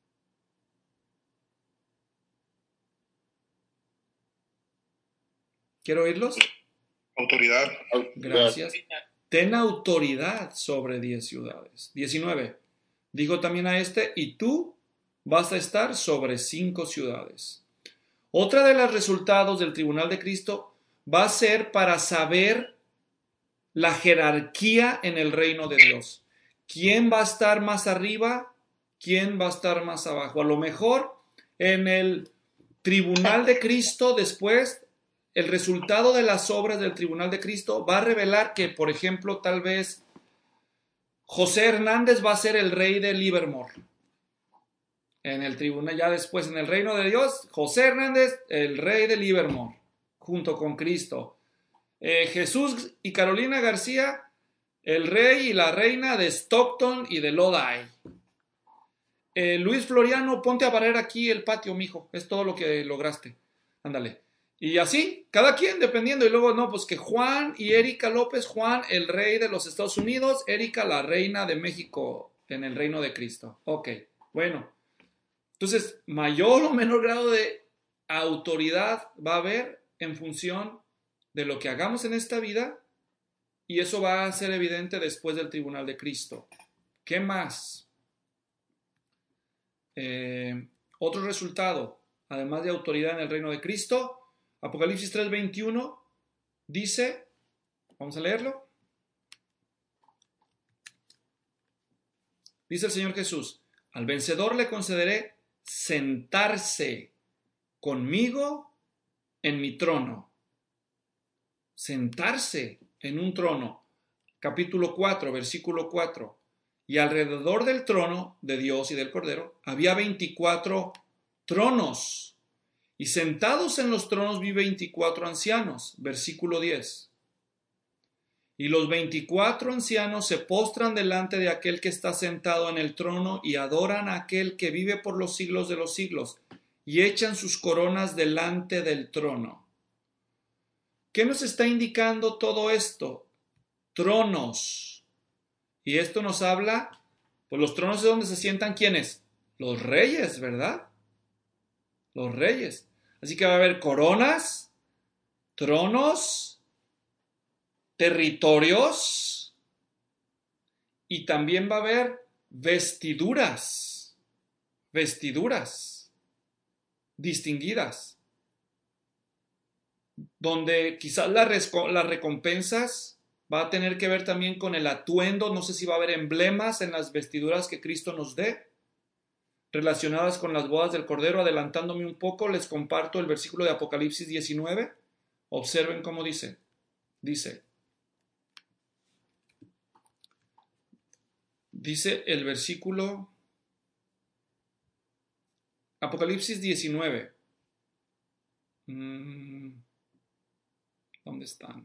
¿Quiero oírlos? Autoridad. Gracias. Ten autoridad sobre 10 ciudades. 19. Dijo también a este, y tú vas a estar sobre 5 ciudades. Otra de los resultados del tribunal de Cristo va a ser para saber la jerarquía en el reino de Dios. ¿Quién va a estar más arriba? ¿Quién va a estar más abajo? A lo mejor en el tribunal de Cristo después, el resultado de las obras del tribunal de Cristo va a revelar que, por ejemplo, tal vez José Hernández va a ser el rey de Livermore. En el tribunal, ya después en el reino de Dios, José Hernández, el rey de Livermore, junto con Cristo. Jesús y Carolina García, el rey y la reina de Stockton y de Lodi. Luis Floriano, ponte a barrer aquí el patio, mijo. Es todo lo que lograste. Ándale. Y así, cada quien dependiendo. Y luego, no, pues que Juan y Erika López, Juan, el rey de los Estados Unidos, Erika, la reina de México en el reino de Cristo. Ok, bueno. Entonces, mayor o menor grado de autoridad va a haber en función de lo que hagamos en esta vida, y eso va a ser evidente después del tribunal de Cristo. ¿Qué más? Otro resultado, además de autoridad en el reino de Cristo, Apocalipsis 3:21 dice, vamos a leerlo. Dice el Señor Jesús, al vencedor le concederé sentarse conmigo en mi trono. Sentarse en un trono. Capítulo 4, versículo 4. Y alrededor del trono de Dios y del Cordero había 24 tronos. Y sentados en los tronos vi 24 ancianos. Versículo 10. Y los 24 ancianos se postran delante de aquel que está sentado en el trono y adoran a aquel que vive por los siglos de los siglos y echan sus coronas delante del trono. ¿Qué nos está indicando todo esto? Tronos. Y esto nos habla, pues los tronos es donde se sientan ¿quiénes? Los reyes, ¿verdad? Los reyes. Así que va a haber coronas, tronos, territorios y también va a haber vestiduras distinguidas, donde quizás las recompensas va a tener que ver también con el atuendo. No sé si va a haber emblemas en las vestiduras que Cristo nos dé, relacionadas con las bodas del Cordero. Adelantándome un poco, les comparto el versículo de Apocalipsis 19. Observen cómo dice. Dice el versículo Apocalipsis 19. ¿Dónde están?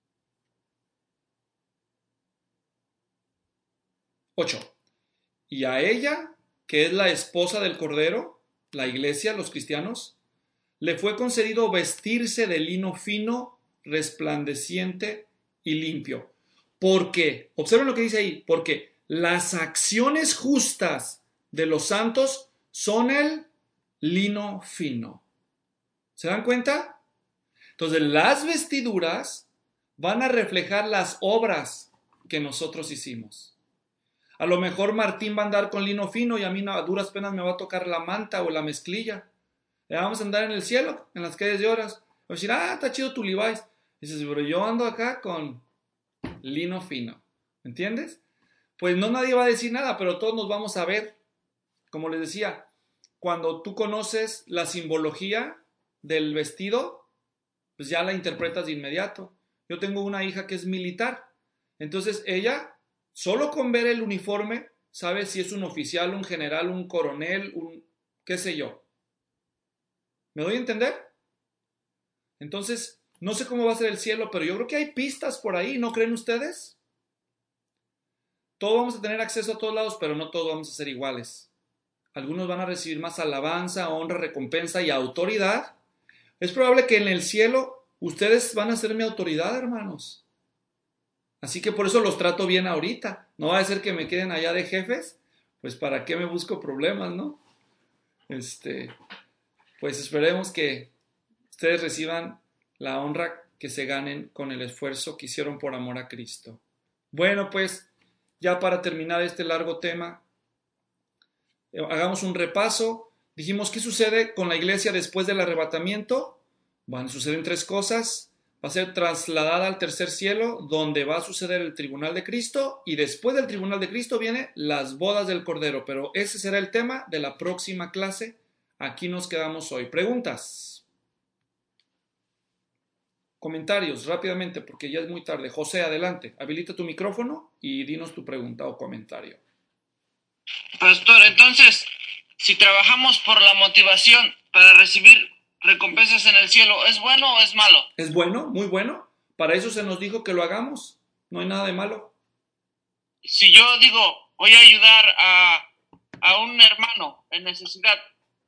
8. Y a ella, que es la esposa del Cordero, la iglesia, los cristianos, le fue concedido vestirse de lino fino, resplandeciente y limpio. Porque, observen lo que dice ahí, porque las acciones justas de los santos son el lino fino. ¿Se dan cuenta? Entonces, las vestiduras van a reflejar las obras que nosotros hicimos. A lo mejor Martín va a andar con lino fino y a mí a duras penas me va a tocar la manta o la mezclilla. Ya vamos a andar en el cielo, en las calles de horas. Voy a decir, está chido tu Levi's. Dices, pero yo ando acá con lino fino. ¿Entiendes? pues no nadie va a decir nada, pero todos nos vamos a ver. Como les decía, cuando tú conoces la simbología del vestido, pues ya la interpretas de inmediato. Yo tengo una hija que es militar, entonces ella, solo con ver el uniforme, sabe si es un oficial, un general, un coronel, un qué sé yo. ¿Me doy a entender? Entonces, no sé cómo va a ser el cielo, pero yo creo que hay pistas por ahí, ¿no creen ustedes? Todos vamos a tener acceso a todos lados, pero no todos vamos a ser iguales. Algunos van a recibir más alabanza, honra, recompensa y autoridad. Es probable que en el cielo ustedes van a ser mi autoridad, hermanos. Así que por eso los trato bien ahorita. No va a ser que me queden allá de jefes. Pues para qué me busco problemas, ¿no? Pues esperemos que ustedes reciban la honra que se ganen con el esfuerzo que hicieron por amor a Cristo. Bueno, pues ya para terminar este largo tema, hagamos un repaso. Dijimos, ¿qué sucede con la iglesia después del arrebatamiento? Van a suceder 3 cosas. Va a ser trasladada al tercer cielo, donde va a suceder el tribunal de Cristo, y después del tribunal de Cristo vienen las bodas del Cordero, pero ese será el tema de la próxima clase. Aquí nos quedamos hoy. ¿Preguntas? Comentarios, rápidamente, porque ya es muy tarde. José, adelante. Habilita tu micrófono y dinos tu pregunta o comentario. Pastor, entonces, si trabajamos por la motivación para recibir recompensas en el cielo, ¿es bueno o es malo? Es bueno, muy bueno. Para eso se nos dijo que lo hagamos. No hay nada de malo. Si yo digo, voy a ayudar a un hermano en necesidad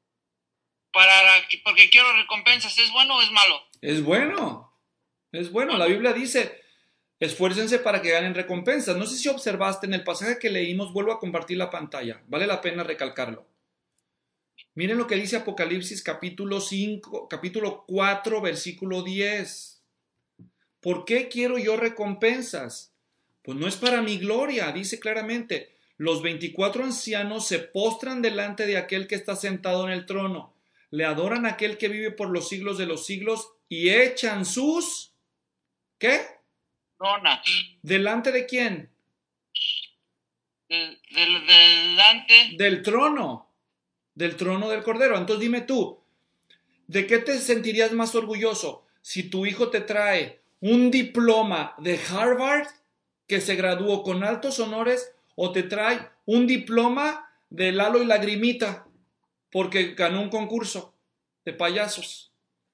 porque quiero recompensas, ¿es bueno o es malo? Es bueno. Es bueno. La Biblia dice, esfuércense para que ganen recompensas. No sé si observaste en el pasaje que leímos, vuelvo a compartir la pantalla. Vale la pena recalcarlo. Miren lo que dice Apocalipsis capítulo 4, versículo 10. ¿Por qué quiero yo recompensas? Pues no es para mi gloria, dice claramente. Los 24 ancianos se postran delante de aquel que está sentado en el trono. Le adoran a aquel que vive por los siglos de los siglos y echan sus... ¿Qué? Dona. ¿Delante de quién? Delante. Del trono del Cordero. Entonces dime tú, ¿de qué te sentirías más orgulloso? Si tu hijo te trae un diploma de Harvard que se graduó con altos honores, o te trae un diploma de Lalo y Lagrimita porque ganó un concurso de payasos.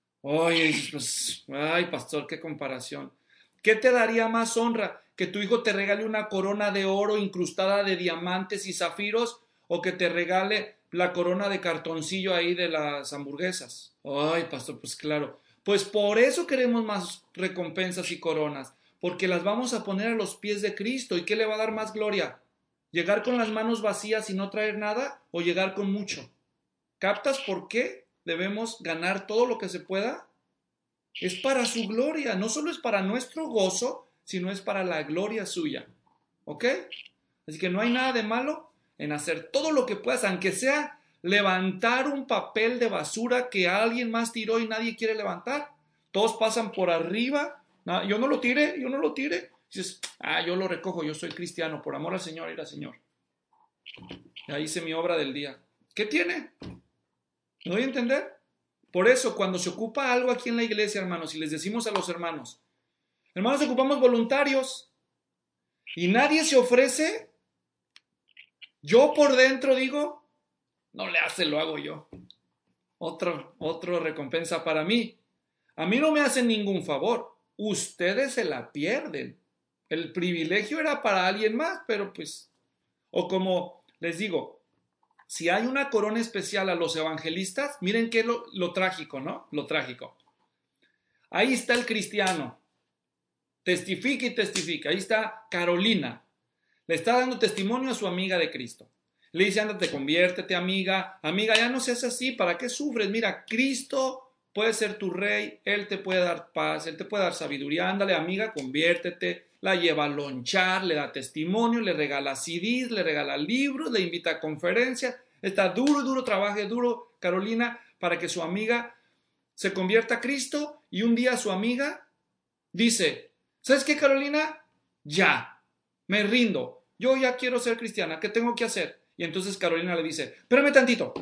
Ay, pastor, qué comparación. ¿Qué te daría más honra? ¿Que tu hijo te regale una corona de oro incrustada de diamantes y zafiros, o que te regale la corona de cartoncillo ahí de las hamburguesas? Ay, pastor, pues claro. Pues por eso queremos más recompensas y coronas, porque las vamos a poner a los pies de Cristo. ¿Y qué le va a dar más gloria? ¿Llegar con las manos vacías y no traer nada, o llegar con mucho? ¿Captas por qué debemos ganar todo lo que se pueda? Es para su gloria, no solo es para nuestro gozo, sino es para la gloria suya. ¿Ok? Así que no hay nada de malo en hacer todo lo que puedas, aunque sea levantar un papel de basura que alguien más tiró y nadie quiere levantar. Todos pasan por arriba. No, yo no lo tire. Dices, yo lo recojo, yo soy cristiano, por amor al Señor y al Señor. Ya hice mi obra del día. ¿Qué tiene? ¿Me doy a entender? Por eso, cuando se ocupa algo aquí en la iglesia, hermanos, y les decimos a los hermanos, ocupamos voluntarios, y nadie se ofrece, yo por dentro digo, no le hace, lo hago yo. Otro recompensa para mí. A mí no me hacen ningún favor. Ustedes se la pierden. El privilegio era para alguien más, pero pues, o como les digo, si hay una corona especial a los evangelistas, miren qué es lo trágico, ¿no? Lo trágico. Ahí está el cristiano. Testifica y testifica. Ahí está Carolina. Le está dando testimonio a su amiga de Cristo. Le dice, ándate, conviértete, amiga. Amiga, ya no seas así. ¿Para qué sufres? Mira, Cristo puede ser tu rey. Él te puede dar paz. Él te puede dar sabiduría. Ándale, amiga, conviértete. La lleva a lonchar, le da testimonio, le regala CDs, le regala libros, le invita a conferencias. Está duro, trabaje duro, Carolina, para que su amiga se convierta a Cristo. Y un día su amiga dice, ¿sabes qué, Carolina? Ya, me rindo. yo ya quiero ser cristiana, ¿qué tengo que hacer? Y entonces Carolina le dice, espérame tantito.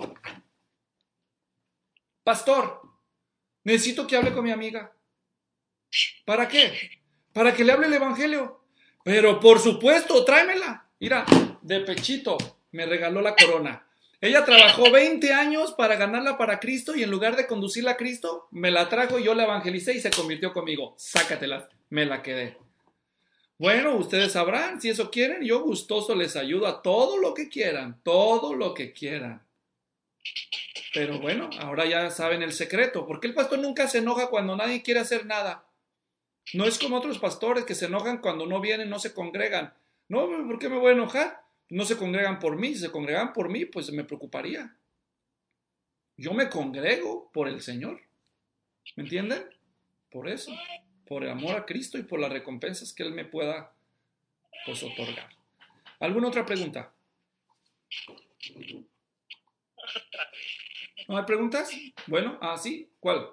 Pastor, necesito que hable con mi amiga. ¿Para qué? Para que le hable el evangelio. Pero por supuesto, tráemela. Mira, de pechito me regaló la corona. Ella trabajó 20 años para ganarla para Cristo y en lugar de conducirla a Cristo, me la trajo y yo la evangelicé y se convirtió conmigo. Sácatela, me la quedé. Bueno, ustedes sabrán, si eso quieren, yo gustoso les ayudo a todo lo que quieran, todo lo que quieran. Pero bueno, ahora ya saben el secreto. ¿Por qué el pastor nunca se enoja cuando nadie quiere hacer nada? No es como otros pastores que se enojan cuando no vienen, no se congregan. No, ¿por qué me voy a enojar? No se congregan por mí. Si se congregan por mí, pues me preocuparía. Yo me congrego por el Señor. ¿Me entienden? Por eso. Por el amor a Cristo y por las recompensas que Él me pueda, pues, otorgar. ¿Alguna otra pregunta? ¿No hay preguntas? Bueno, sí. ¿Cuál?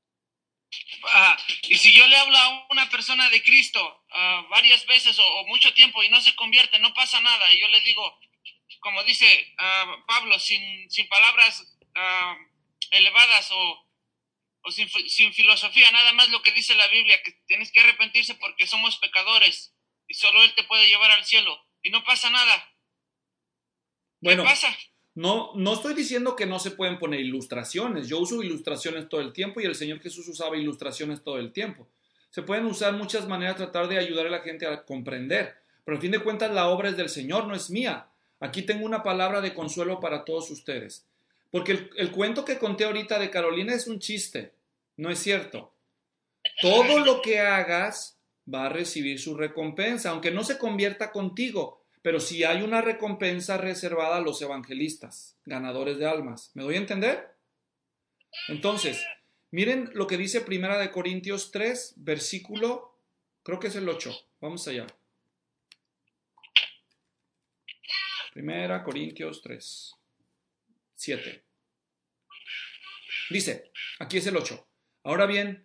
Y si yo le hablo a una persona de Cristo varias veces o mucho tiempo y no se convierte, no pasa nada. Y yo le digo, como dice Pablo, sin palabras elevadas o sin filosofía, nada más lo que dice la Biblia, que tienes que arrepentirse porque somos pecadores y solo Él te puede llevar al cielo. Y no pasa nada. Bueno, ¿Qué pasa? No estoy diciendo que no se pueden poner ilustraciones. Yo uso ilustraciones todo el tiempo y el Señor Jesús usaba ilustraciones todo el tiempo. Se pueden usar muchas maneras, tratar de ayudar a la gente a comprender. Pero al fin de cuentas la obra es del Señor, no es mía. Aquí tengo una palabra de consuelo para todos ustedes. Porque el cuento que conté ahorita de Carolina es un chiste. No es cierto. Todo lo que hagas va a recibir su recompensa, aunque no se convierta contigo. Pero sí hay una recompensa reservada a los evangelistas, ganadores de almas. ¿Me doy a entender? Entonces, miren lo que dice 1 Corintios 3, versículo, creo que es el 8. Vamos allá. 1 Corintios 3, 7. Dice, aquí es el 8. Ahora bien,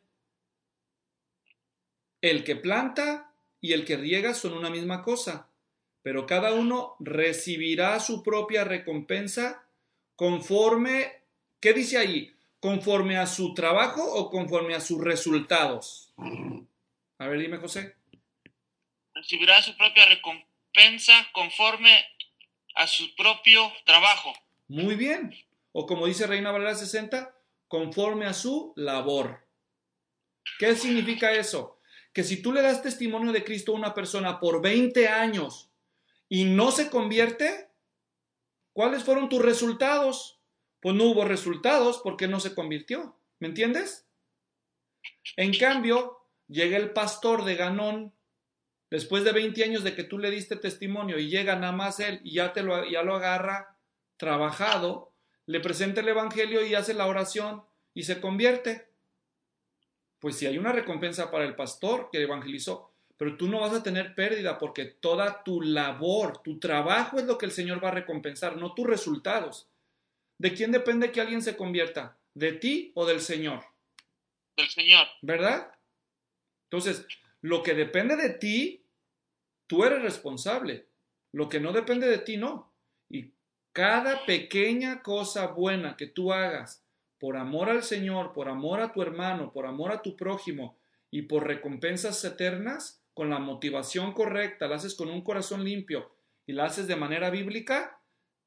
el que planta y el que riega son una misma cosa, pero cada uno recibirá su propia recompensa conforme, ¿qué dice ahí? ¿Conforme a su trabajo o conforme a sus resultados? A ver, dime, José. Recibirá su propia recompensa conforme a su propio trabajo. Muy bien. O como dice Reina Valera 60, conforme a su labor. ¿Qué significa eso? Que si tú le das testimonio de Cristo a una persona por 20 años y no se convierte, ¿cuáles fueron tus resultados? Pues no hubo resultados porque no se convirtió. ¿Me entiendes? En cambio, llega el pastor de Ganón, después de 20 años de que tú le diste testimonio y llega nada más él y ya lo agarra trabajado, le presenta el evangelio y hace la oración y se convierte. Pues si hay una recompensa para el pastor que evangelizó, pero tú no vas a tener pérdida porque toda tu labor, tu trabajo es lo que el Señor va a recompensar, no tus resultados. ¿De quién depende que alguien se convierta? ¿De ti o del Señor? Del Señor. ¿Verdad? Entonces, lo que depende de ti, tú eres responsable. Lo que no depende de ti, no. Y cada pequeña cosa buena que tú hagas por amor al Señor, por amor a tu hermano, por amor a tu prójimo y por recompensas eternas, con la motivación correcta, la haces con un corazón limpio y la haces de manera bíblica,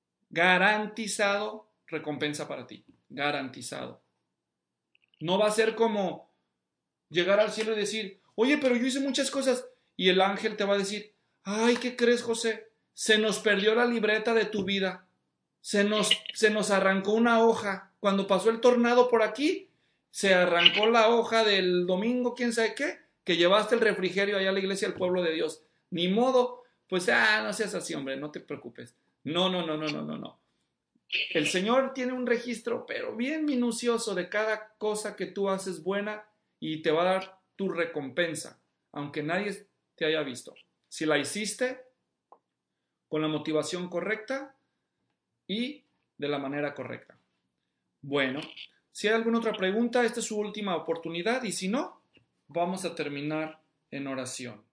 garantizado recompensa para ti. Garantizado. No va a ser como llegar al cielo y decir, oye, pero yo hice muchas cosas. Y el ángel te va a decir, ay, ¿qué crees, José? Se nos perdió la libreta de tu vida. Se nos arrancó una hoja. Cuando pasó el tornado por aquí, se arrancó la hoja del domingo, quién sabe qué, que llevaste el refrigerio allá a la iglesia del pueblo de Dios. Ni modo, pues, no seas así, hombre, no te preocupes. No. El Señor tiene un registro, pero bien minucioso de cada cosa que tú haces buena y te va a dar tu recompensa, aunque nadie te haya visto. Si la hiciste con la motivación correcta y de la manera correcta. Bueno, si hay alguna otra pregunta, esta es su última oportunidad y si no, vamos a terminar en oración.